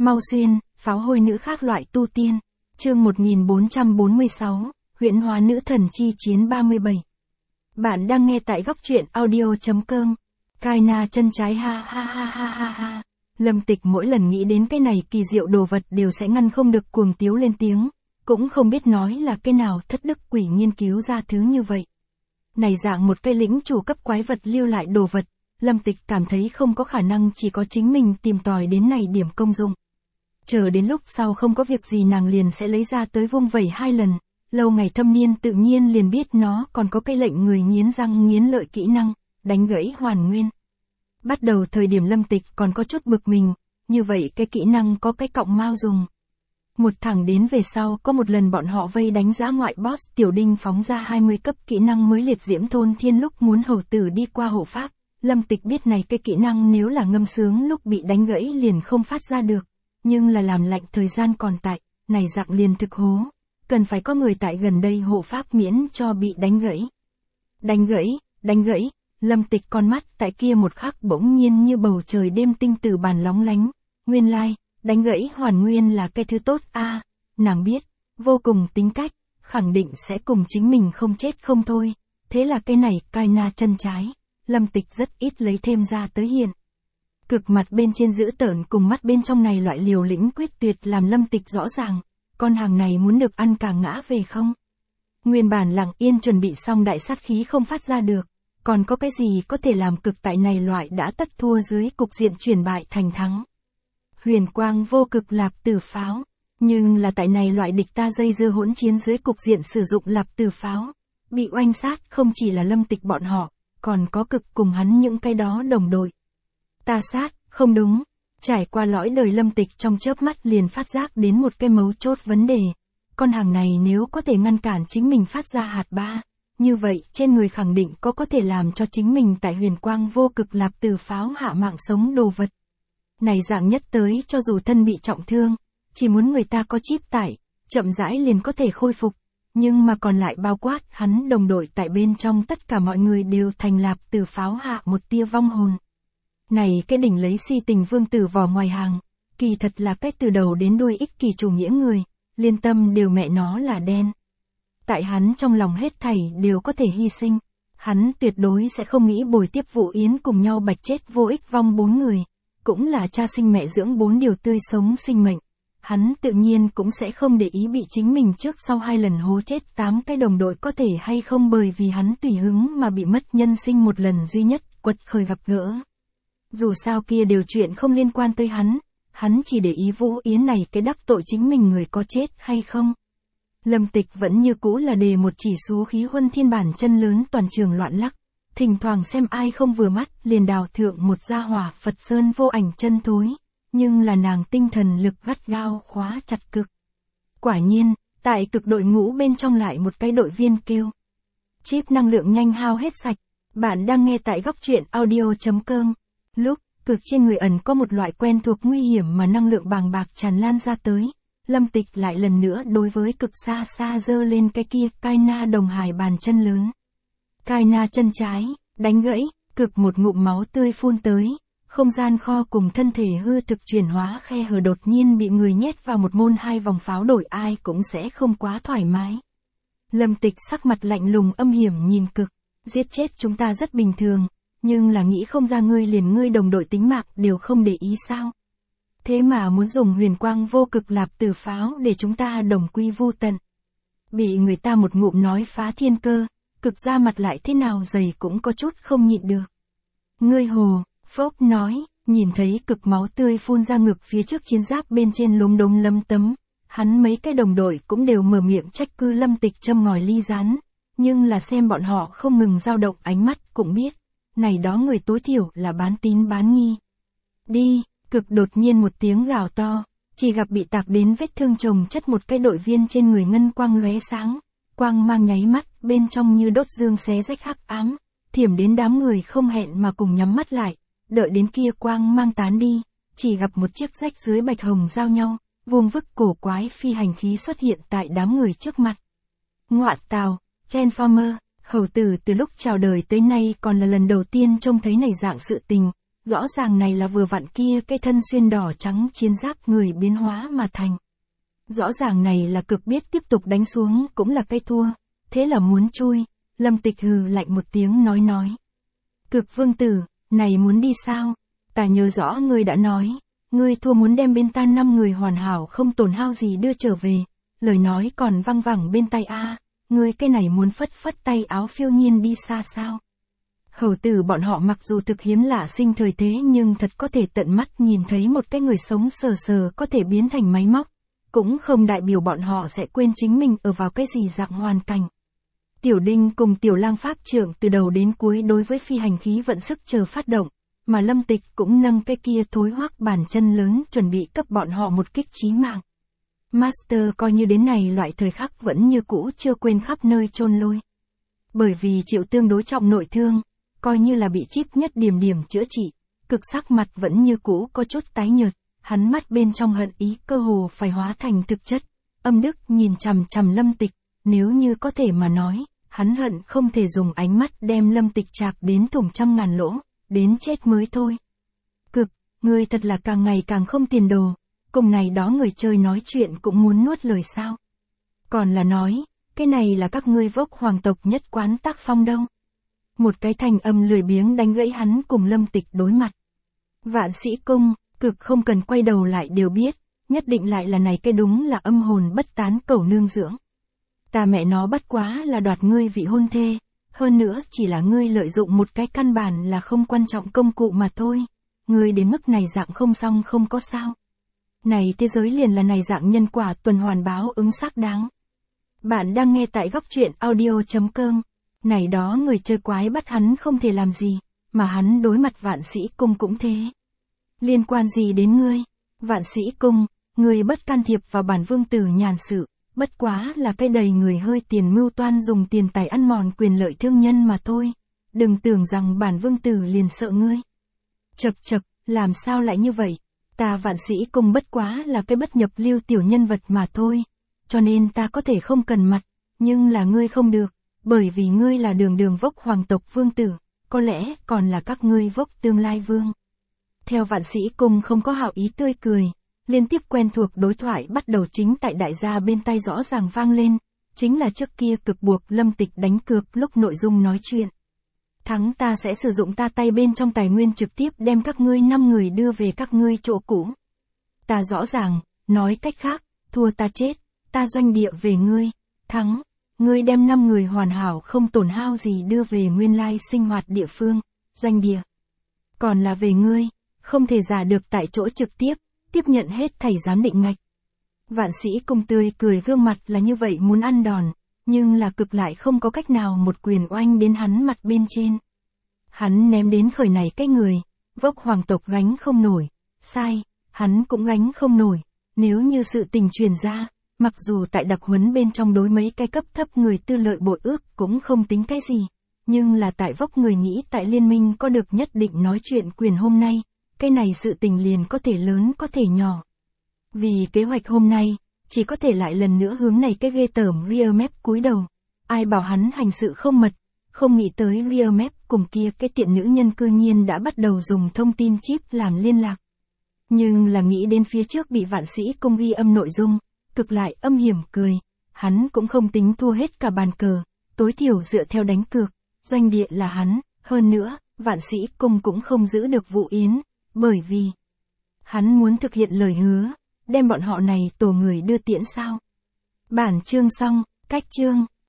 Mau Xuyên, pháo hôi nữ khác loại tu tiên. Chương 1446, huyễn hóa nữ thần chi chiến 37. Bạn đang nghe tại góc truyện audio.com. Kaina chân trái ha ha ha ha ha ha. Lâm Tịch mỗi lần nghĩ đến cái này kỳ diệu đồ vật đều sẽ ngăn không được cuồng tiếu lên tiếng, cũng không biết nói là cái nào thất đức quỷ nghiên cứu ra thứ như vậy. Này dạng một cây lĩnh chủ cấp quái vật lưu lại đồ vật, Lâm Tịch cảm thấy không có khả năng chỉ có chính mình tìm tòi đến này điểm công dụng. Chờ đến lúc sau không có việc gì nàng liền sẽ lấy ra tới vung vẩy 2 lần, lâu ngày thâm niên tự nhiên liền biết nó còn có cái lệnh người nghiến răng nghiến lợi kỹ năng, đánh gãy hoàn nguyên. Bắt đầu thời điểm Lâm Tịch còn có chút bực mình, như vậy cái kỹ năng có cái cọng mau dùng. Một thẳng đến về sau có một lần bọn họ vây đánh dã ngoại boss Tiểu Đinh phóng ra 20 cấp kỹ năng mới liệt diễm thôn thiên lúc muốn hầu tử đi qua hộ pháp, Lâm Tịch biết này cái kỹ năng nếu là ngâm sướng lúc bị đánh gãy liền không phát ra được, nhưng là làm lạnh thời gian còn tại, này dạng liền thực hố, cần phải có người tại gần đây hộ pháp miễn cho bị đánh gãy. Đánh gãy, Lâm Tịch con mắt tại kia một khắc bỗng nhiên như bầu trời đêm tinh từ bàn lóng lánh, nguyên lai, đánh gãy hoàn nguyên là cái thứ tốt a, nàng biết, vô cùng tính cách, khẳng định sẽ cùng chính mình không chết không thôi, thế là cái này Kaina chân trái, Lâm Tịch rất ít lấy thêm ra tới hiện. Cực mặt bên trên giữ tợn cùng mắt bên trong này loại liều lĩnh quyết tuyệt làm Lâm Tịch rõ ràng, con hàng này muốn được ăn cả ngã về không. Nguyên bản lặng yên chuẩn bị xong đại sát khí không phát ra được, còn có cái gì có thể làm cực tại này loại đã tất thua dưới cục diện chuyển bại thành thắng. Huyền quang vô cực lạp tử pháo, nhưng là tại này loại địch ta dây dưa hỗn chiến dưới cục diện sử dụng lạp tử pháo, bị oanh sát không chỉ là Lâm Tịch bọn họ, còn có cực cùng hắn những cái đó đồng đội. Ta sát, không đúng, trải qua lõi đời Lâm Tịch trong chớp mắt liền phát giác đến một cái mấu chốt vấn đề, con hàng này nếu có thể ngăn cản chính mình phát ra hạt ba, như vậy trên người khẳng định có thể làm cho chính mình tại huyền quang vô cực lạp tử pháo hạ mạng sống đồ vật. Này dạng nhất tới cho dù thân bị trọng thương, chỉ muốn người ta có chip tải, chậm rãi liền có thể khôi phục, nhưng mà còn lại bao quát hắn đồng đội tại bên trong tất cả mọi người đều thành lạp tử pháo hạ một tia vong hồn. Này cái đỉnh lấy si tình vương tử vỏ ngoài hàng, kỳ thật là cách từ đầu đến đuôi ích kỳ chủ nghĩa người, liên tâm đều mẹ nó là đen. Tại hắn trong lòng hết thảy đều có thể hy sinh, hắn tuyệt đối sẽ không nghĩ bồi tiếp Vũ Yến cùng nhau bạch chết vô ích vong 4 người, cũng là cha sinh mẹ dưỡng 4 điều tươi sống sinh mệnh. Hắn tự nhiên cũng sẽ không để ý bị chính mình trước sau 2 lần hố chết 8 cái đồng đội có thể hay không bởi vì hắn tùy hứng mà bị mất nhân sinh một lần duy nhất quật khởi gặp gỡ. Dù sao kia đều chuyện không liên quan tới hắn chỉ để ý Vũ Yến này cái đắc tội chính mình người có chết hay không. Lâm Tịch vẫn như cũ là đề một chỉ số khí huân thiên bản chân lớn toàn trường loạn lắc, thỉnh thoảng xem ai không vừa mắt liền đào thượng một gia hỏa Phật Sơn vô ảnh chân thối, nhưng là nàng tinh thần lực gắt gao khóa chặt cực. Quả nhiên, tại cực đội ngũ bên trong lại một cái đội viên kêu. Chip năng lượng nhanh hao hết sạch, bạn đang nghe tại góc truyện audio.com. Lúc, cực trên người ẩn có một loại quen thuộc nguy hiểm mà năng lượng bàng bạc tràn lan ra tới, Lâm Tịch lại lần nữa đối với cực xa xa giơ lên cái kia Kaina đồng hải bàn chân lớn. Kaina chân trái, đánh gãy, cực một ngụm máu tươi phun tới, không gian kho cùng thân thể hư thực chuyển hóa khe hở đột nhiên bị người nhét vào một môn 2 vòng pháo đổi ai cũng sẽ không quá thoải mái. Lâm Tịch sắc mặt lạnh lùng âm hiểm nhìn cực, giết chết chúng ta rất bình thường, nhưng là nghĩ không ra ngươi liền ngươi đồng đội tính mạng đều không để ý sao. Thế mà muốn dùng huyền quang vô cực lạp tử pháo để chúng ta đồng quy vu tận. Bị người ta một ngụm nói phá thiên cơ, cực ra mặt lại thế nào dày cũng có chút không nhịn được. Ngươi hồ, Phốc nói, nhìn thấy cực máu tươi phun ra ngực phía trước chiến giáp bên trên lốm đốm lấm tấm, hắn mấy cái đồng đội cũng đều mở miệng trách cứ Lâm Tịch châm ngòi ly rán, nhưng là xem bọn họ không ngừng dao động ánh mắt cũng biết, này đó người tối thiểu là bán tín bán nghi. Đi, cực đột nhiên một tiếng gào to, chỉ gặp bị tạc đến vết thương chồng chất một cái đội viên trên người ngân quang lóe sáng, quang mang nháy mắt, bên trong như đốt dương xé rách hắc ám, thiểm đến đám người không hẹn mà cùng nhắm mắt lại, đợi đến kia quang mang tán đi, chỉ gặp một chiếc rách dưới bạch hồng giao nhau, vuông vức cổ quái phi hành khí xuất hiện tại đám người trước mặt. Ngoạ tào, Transformer, hầu tử từ lúc chào đời tới nay còn là lần đầu tiên trông thấy này dạng sự tình, rõ ràng này là vừa vặn kia cái thân xuyên đỏ trắng chiến giáp người biến hóa mà thành. Rõ ràng này là Cực biết tiếp tục đánh xuống cũng là cái thua, thế là muốn chui, Lâm Tịch hừ lạnh một tiếng nói. Cực vương tử, này muốn đi sao? Ta nhớ rõ ngươi đã nói, ngươi thua muốn đem bên ta 5 người hoàn hảo không tổn hao gì đưa trở về, lời nói còn văng vẳng bên tai a, ngươi cái này muốn phất tay áo phiêu nhiên đi xa sao? Hầu tử bọn họ mặc dù thực hiếm lạ sinh thời thế nhưng thật có thể tận mắt nhìn thấy một cái người sống sờ có thể biến thành máy móc, cũng không đại biểu bọn họ sẽ quên chính mình ở vào cái gì dạng hoàn cảnh. Tiểu Đinh cùng Tiểu Lang pháp trưởng từ đầu đến cuối đối với phi hành khí vận sức chờ phát động, mà Lâm Tịch cũng nâng cái kia thối hoắc bàn chân lớn chuẩn bị cấp bọn họ một kích chí mạng. Master coi như đến này loại thời khắc vẫn như cũ chưa quên khắp nơi chôn lôi. Bởi vì chịu tương đối trọng nội thương, coi như là bị chip nhất điểm chữa trị, Cực sắc mặt vẫn như cũ có chút tái nhợt, hắn mắt bên trong hận ý cơ hồ phải hóa thành thực chất. Âm Đức nhìn chằm chằm Lâm Tịch, nếu như có thể mà nói, hắn hận không thể dùng ánh mắt đem Lâm Tịch chạc đến thủng trăm ngàn lỗ, đến chết mới thôi. Cực, ngươi thật là càng ngày càng không tiền đồ, cùng này đó người chơi nói chuyện cũng muốn nuốt lời sao. Còn là nói, cái này là các ngươi Vốc hoàng tộc nhất quán tác phong đâu. Một cái thanh âm lười biếng đánh gãy hắn cùng Lâm Tịch đối mặt. Vạn Sĩ Cung, Cực không cần quay đầu lại đều biết, nhất định lại là này cái đúng là âm hồn bất tán cẩu nương dưỡng. Ta mẹ nó bất quá là đoạt ngươi vị hôn thê, hơn nữa chỉ là ngươi lợi dụng một cái căn bản là không quan trọng công cụ mà thôi. Ngươi đến mức này dạng không xong không có sao. Này thế giới liền là này dạng nhân quả tuần hoàn báo ứng xác đáng. Bạn đang nghe tại góc truyện audio.com. Này đó người chơi quái bắt hắn không thể làm gì, mà hắn đối mặt Vạn Sĩ Cung cũng thế. Liên quan gì đến ngươi? Vạn Sĩ Cung, ngươi bất can thiệp vào bản vương tử nhàn sự, bất quá là cái đầy người hơi tiền mưu toan dùng tiền tài ăn mòn quyền lợi thương nhân mà thôi. Đừng tưởng rằng bản vương tử liền sợ ngươi. Chậc, làm sao lại như vậy? Ta Vạn Sĩ Cung bất quá là cái bất nhập lưu tiểu nhân vật mà thôi. Cho nên ta có thể không cần mặt, nhưng là ngươi không được, bởi vì ngươi là đường Vốc hoàng tộc vương tử, có lẽ còn là các ngươi Vốc tương lai vương. Theo Vạn Sĩ Cung không có hảo ý tươi cười, liên tiếp quen thuộc đối thoại bắt đầu chính tại đại gia bên tai rõ ràng vang lên, chính là trước kia Cực buộc Lâm Tịch đánh cược lúc nội dung nói chuyện. Thắng ta sẽ sử dụng ta tay bên trong tài nguyên trực tiếp đem các ngươi 5 người đưa về các ngươi chỗ cũ. Ta rõ ràng, nói cách khác, thua ta chết, ta doanh địa về ngươi, thắng, ngươi đem 5 người hoàn hảo không tổn hao gì đưa về nguyên lai sinh hoạt địa phương, doanh địa. Còn là về ngươi, không thể giả được tại chỗ trực tiếp nhận hết thảy giám định ngạch. Vạn Sĩ Cung tươi cười gương mặt là như vậy muốn ăn đòn, nhưng là Cực lại không có cách nào một quyền oanh đến hắn mặt bên trên. Hắn ném đến khởi này cái người, Vốc hoàng tộc gánh không nổi, sai, hắn cũng gánh không nổi, nếu như sự tình truyền ra, mặc dù tại đặc huấn bên trong đối mấy cái cấp thấp người tư lợi bội ước cũng không tính cái gì, nhưng là tại Vốc người nghĩ tại liên minh có được nhất định nói chuyện quyền hôm nay, cái này sự tình liền có thể lớn có thể nhỏ. Vì kế hoạch hôm nay, chỉ có thể lại lần nữa hướng này cái ghê tởm Riamep cúi đầu. Ai bảo hắn hành sự không mật, không nghĩ tới Riamep cùng kia cái tiện nữ nhân cư nhiên đã bắt đầu dùng thông tin chip làm liên lạc. Nhưng là nghĩ đến phía trước bị Vạn Sĩ Cung ghi âm nội dung, Cực lại âm hiểm cười, hắn cũng không tính thua hết cả bàn cờ, tối thiểu dựa theo đánh cược, doanh địa là hắn, hơn nữa, Vạn Sĩ Cung cũng không giữ được vụ yến, bởi vì hắn muốn thực hiện lời hứa, đem bọn họ này tổ người đưa tiễn sao. Bản chương xong, cách chương.